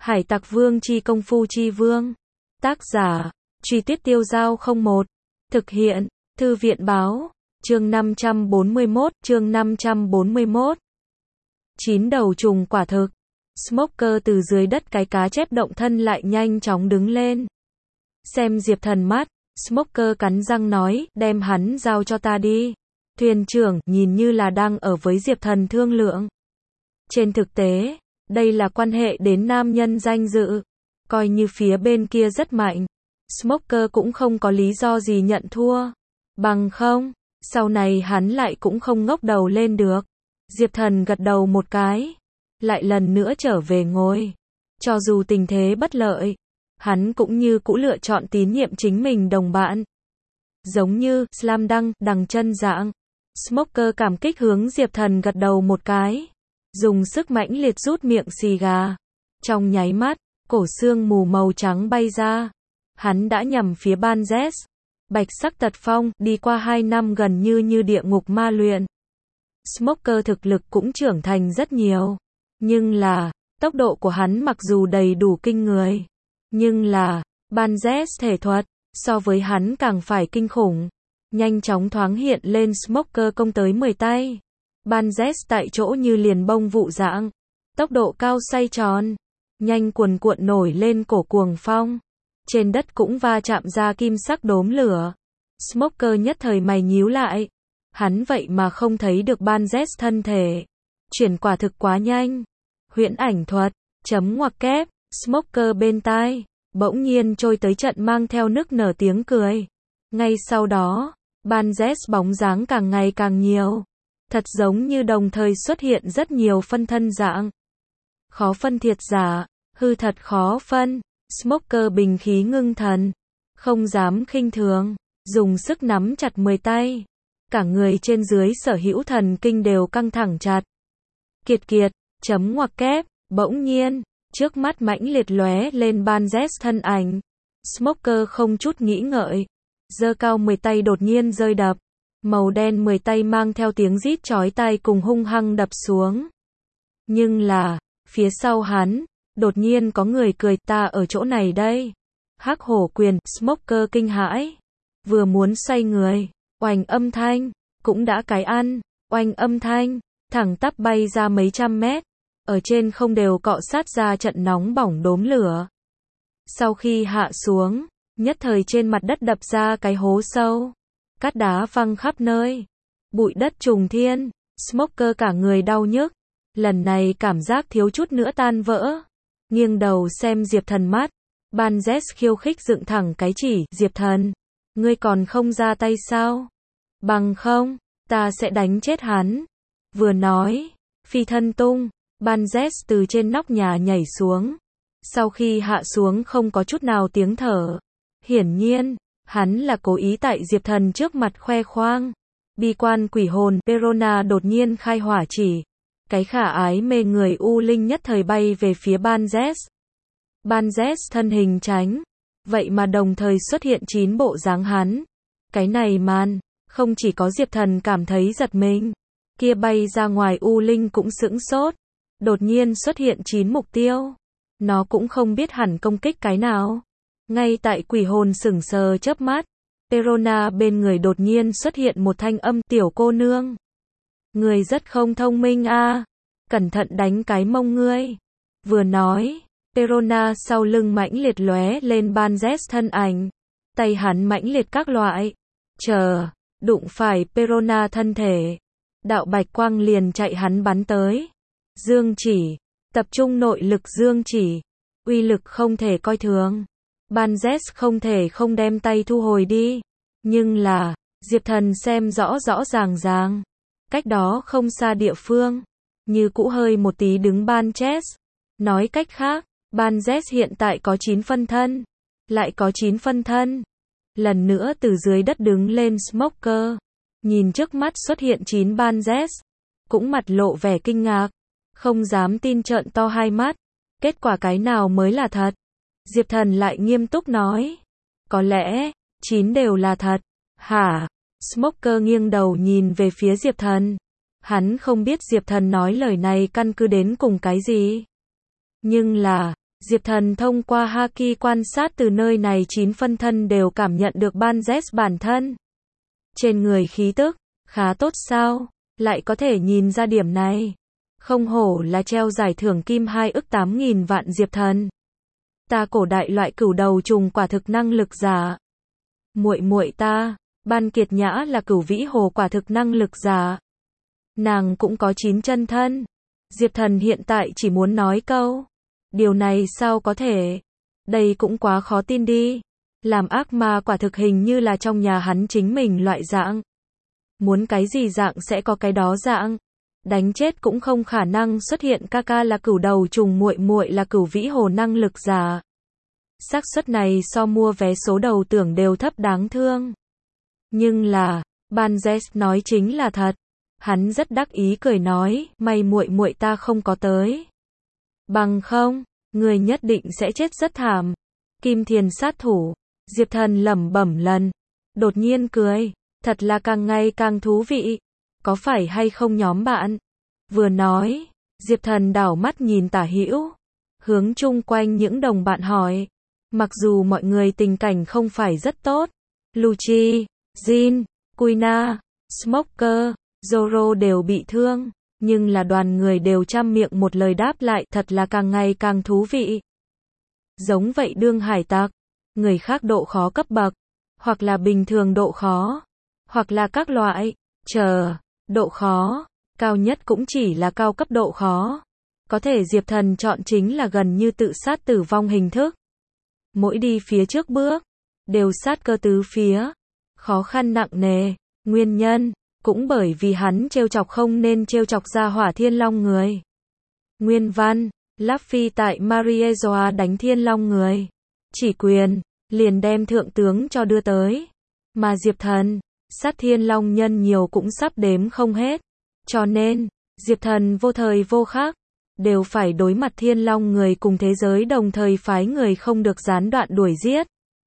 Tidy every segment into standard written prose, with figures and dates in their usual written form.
Hải Tặc Vương chi công phu chi vương. Tác giả, Truy Tuyết Tiêu Dao 01. Thực hiện, Thư viện báo, chương 541. 9 đầu trùng quả thực. Smoker từ dưới đất cái cá chép động thân lại nhanh chóng đứng lên. Xem Diệp Thần mắt, Smoker cắn răng nói, đem hắn giao cho ta đi. Thuyền trưởng nhìn như là đang ở với Diệp Thần thương lượng. Trên thực tế, đây là quan hệ đến nam nhân danh dự. Coi như phía bên kia rất mạnh, Smoker cũng không có lý do gì nhận thua. Bằng không, sau này hắn lại cũng không ngóc đầu lên được. Diệp Thần gật đầu một cái, lại lần nữa trở về ngồi. Cho dù tình thế bất lợi, hắn cũng như cũ lựa chọn tín nhiệm chính mình đồng bạn. Giống như Slam Dunk đằng chân dạng. Smoker cảm kích hướng Diệp Thần gật đầu một cái, dùng sức mãnh liệt rút miệng xì gà. Trong nháy mắt, cổ xương mù màu trắng bay ra. Hắn đã nhằm phía Banzes. Bạch sắc tật phong, đi qua 2 năm gần như địa ngục ma luyện. Smoker thực lực cũng trưởng thành rất nhiều. Nhưng là, tốc độ của hắn mặc dù đầy đủ kinh người. Nhưng là, Banzes thể thuật, so với hắn càng phải kinh khủng. Nhanh chóng thoáng hiện lên Smoker công tới 10 tay. Banzes tại chỗ như liền bông vụ dạng. Tốc độ cao xoay tròn. Nhanh cuồn cuộn nổi lên cổ cuồng phong. Trên đất cũng va chạm ra kim sắc đốm lửa. Smoker nhất thời mày nhíu lại. Hắn vậy mà không thấy được Banzes thân thể. Chuyển quả thực quá nhanh. Huyễn ảnh thuật, chấm ngoặc kép, Smoker bên tai. Bỗng nhiên trôi tới trận mang theo nức nở tiếng cười. Ngay sau đó, Banzes bóng dáng càng ngày càng nhiều. Thật giống như đồng thời xuất hiện rất nhiều phân thân dạng. Khó phân thiệt giả, hư thật khó phân. Smoker bình khí ngưng thần, không dám khinh thường, dùng sức nắm chặt 10 tay. Cả người trên dưới sở hữu thần kinh đều căng thẳng chặt. Kiệt, chấm ngoặc kép, bỗng nhiên, trước mắt mãnh liệt lóe lên Banzes thân ảnh. Smoker không chút nghĩ ngợi, giơ cao 10 tay đột nhiên rơi đập. Màu đen 10 tay mang theo tiếng rít chói tai cùng hung hăng đập xuống. Nhưng là, phía sau hắn, đột nhiên có người cười, ta ở chỗ này đây. Hắc hổ quyền, Smoker kinh hãi. Vừa muốn xoay người, oành âm thanh, cũng đã cái ăn, oanh âm thanh, thẳng tắp bay ra mấy trăm mét. Ở trên không đều cọ sát ra trận nóng bỏng đốm lửa. Sau khi hạ xuống, nhất thời trên mặt đất đập ra cái hố sâu. Cát đá văng khắp nơi. Bụi đất trùng thiên, Smoker cả người đau nhức. Lần này cảm giác thiếu chút nữa tan vỡ. Nghiêng đầu xem Diệp Thần mắt. Banzes khiêu khích dựng thẳng cái chỉ, Diệp Thần, ngươi còn không ra tay sao? Bằng không, ta sẽ đánh chết hắn. Vừa nói, phi thân tung, Banzes từ trên nóc nhà nhảy xuống. Sau khi hạ xuống không có chút nào tiếng thở. Hiển nhiên, hắn là cố ý tại Diệp Thần trước mặt khoe khoang. Bi quan quỷ hồn, Perona đột nhiên khai hỏa chỉ. Cái khả ái mê người u linh nhất thời bay về phía Banzes. Banzes thân hình tránh, vậy mà đồng thời xuất hiện 9 bộ dáng hắn. Cái này man, không chỉ có Diệp Thần cảm thấy giật mình, kia bay ra ngoài u linh cũng sững sốt. Đột nhiên xuất hiện 9 mục tiêu. Nó cũng không biết hẳn công kích cái nào. Ngay tại quỷ hồn sững sờ chớp mắt, Perona bên người đột nhiên xuất hiện một thanh âm, tiểu cô nương. Người rất không thông minh a, cẩn thận đánh cái mông ngươi. Vừa nói, Perona sau lưng mãnh liệt lóe lên Banzes thân ảnh. Tay hắn mãnh liệt các loại. Đụng phải Perona thân thể. Đạo bạch quang liền chạy hắn bắn tới. Dương chỉ, tập trung nội lực dương chỉ. Uy lực không thể coi thường. Banzes không thể không đem tay thu hồi đi. Nhưng là, Diệp Thần xem rõ ràng. Cách đó không xa địa phương. Như cũ hơi một tí đứng Banzes. Nói cách khác, Banzes hiện tại có 9 phân thân. Lại có 9 phân thân. Lần nữa từ dưới đất đứng lên Smoker. Nhìn trước mắt xuất hiện 9 Banzes. Cũng mặt lộ vẻ kinh ngạc. Không dám tin trợn to hai mắt. Kết quả cái nào mới là thật? Diệp Thần lại nghiêm túc nói. Có lẽ, 9 đều là thật. Hả? Smoker nghiêng đầu nhìn về phía Diệp Thần. Hắn không biết Diệp Thần nói lời này căn cứ đến cùng cái gì. Nhưng là, Diệp Thần thông qua Haki quan sát từ nơi này 9 phân thân đều cảm nhận được ban Z bản thân. Trên người khí tức, khá tốt sao, lại có thể nhìn ra điểm này. Không hổ là treo giải thưởng kim 2 ức 8.000 vạn Diệp Thần. Ta cổ đại loại cửu đầu trùng quả thực năng lực giả. Muội muội ta, Ban Kiệt Nhã là cửu vĩ hồ quả thực năng lực giả. Nàng cũng có 9 chân thân. Diệp Thần hiện tại chỉ muốn nói câu. Điều này sao có thể? Đây cũng quá khó tin đi. Làm ác ma quả thực hình như là trong nhà hắn chính mình loại dạng. Muốn cái gì dạng sẽ có cái đó dạng. Đánh chết cũng không khả năng xuất hiện ca ca là cửu đầu trùng muội muội là cửu vĩ hồ năng lực giả. Xác suất này so mua vé số đầu tưởng đều thấp đáng thương. Nhưng là, Ban Z nói chính là thật. Hắn rất đắc ý cười nói, may muội muội ta không có tới. Bằng không, người nhất định sẽ chết rất thảm. Kim Thiền sát thủ, Diệp Thần lẩm bẩm lần. Đột nhiên cười, thật là càng ngày càng thú vị. Có phải hay không nhóm bạn? Vừa nói, Diệp Thần đảo mắt nhìn tả hữu, hướng chung quanh những đồng bạn hỏi. Mặc dù mọi người tình cảnh không phải rất tốt, Lucci, Jin, Kuina, Smoker, Zoro đều bị thương, nhưng là đoàn người đều trăm miệng một lời đáp lại thật là càng ngày càng thú vị. Giống vậy đương hải tặc, người khác độ khó cấp bậc, hoặc là bình thường độ khó, hoặc là các loại, độ khó, cao nhất cũng chỉ là cao cấp độ khó. Có thể Diệp Thần chọn chính là gần như tự sát tử vong hình thức. Mỗi đi phía trước bước, đều sát cơ tứ phía, khó khăn nặng nề, nguyên nhân, cũng bởi vì hắn trêu chọc không nên trêu chọc ra Hỏa Thiên Long người. Nguyên văn, Luffy tại Mariezoa đánh Thiên Long người. Chỉ quyền, liền đem thượng tướng cho đưa tới. Mà Diệp Thần, sát Thiên Long nhân nhiều cũng sắp đếm không hết. Cho nên, Diệp Thần vô thời vô khắc, đều phải đối mặt Thiên Long người cùng thế giới đồng thời phái người không được gián đoạn đuổi giết.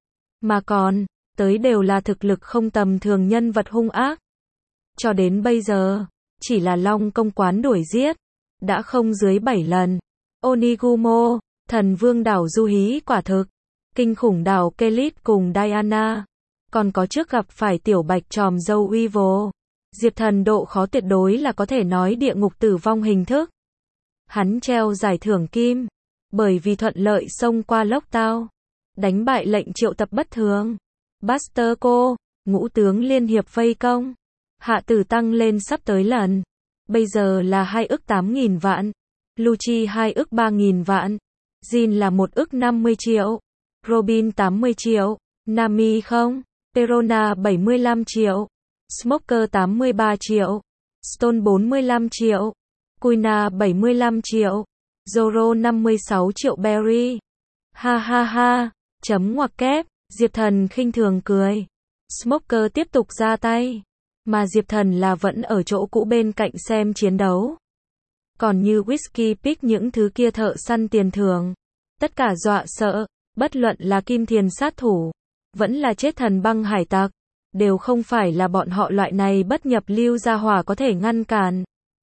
Mà còn, tới đều là thực lực không tầm thường nhân vật hung ác. Cho đến bây giờ, chỉ là Long công quán đuổi giết, đã không dưới 7 lần. Onigumo, thần vương đảo Du Hí quả thực, kinh khủng đảo Kelit cùng Diana, còn có trước gặp phải tiểu bạch tròm dâu Weevil. Diệp Thần độ khó tuyệt đối là có thể nói địa ngục tử vong hình thức. Hắn treo giải thưởng kim, bởi vì thuận lợi xông qua lốc tao, đánh bại lệnh triệu tập bất thường. Buster cô, ngũ tướng liên hiệp vây công. Hạ tử tăng lên sắp tới lần. Bây giờ là 2 ức 8.000 vạn. Lucci 2 ức 3.000 vạn. Jin là 1 ức 50 triệu. Robin 80 triệu. Nami không. Perona 75 triệu. Smoker 83 triệu. Stone 45 triệu. Kuina 75 triệu. Zoro 56 triệu Berry. Ha ha ha. Chấm ngoặc kép. Diệp Thần khinh thường cười. Smoker tiếp tục ra tay. Mà Diệp Thần là vẫn ở chỗ cũ bên cạnh xem chiến đấu. Còn như Whisky Pick những thứ kia thợ săn tiền thưởng. Tất cả dọa sợ, bất luận là Kim Thiền sát thủ, vẫn là chết thần băng hải tặc, đều không phải là bọn họ loại này bất nhập lưu gia hỏa có thể ngăn cản.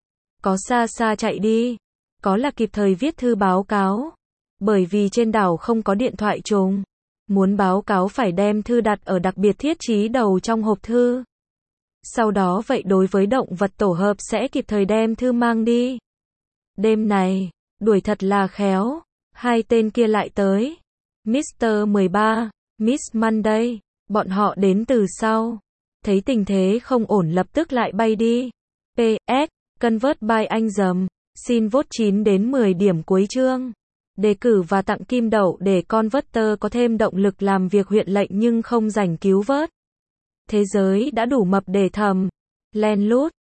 Có xa xa chạy đi, có là kịp thời viết thư báo cáo. Bởi vì trên đảo không có điện thoại trùng. Muốn báo cáo phải đem thư đặt ở đặc biệt thiết trí đầu trong hộp thư. Sau đó vậy đối với động vật tổ hợp sẽ kịp thời đem thư mang đi. Đêm này, đuổi thật là khéo. Hai tên kia lại tới. Mr. 13, Miss Monday, bọn họ đến từ sau. Thấy tình thế không ổn lập tức lại bay đi. PS, convert by anh dầm. Xin vote 9 đến 10 điểm cuối chương. Đề cử và tặng kim đậu để Converter có thêm động lực làm việc huyện lệnh nhưng không rảnh cứu vớt. Thế giới đã đủ mập để thầm. Len lút.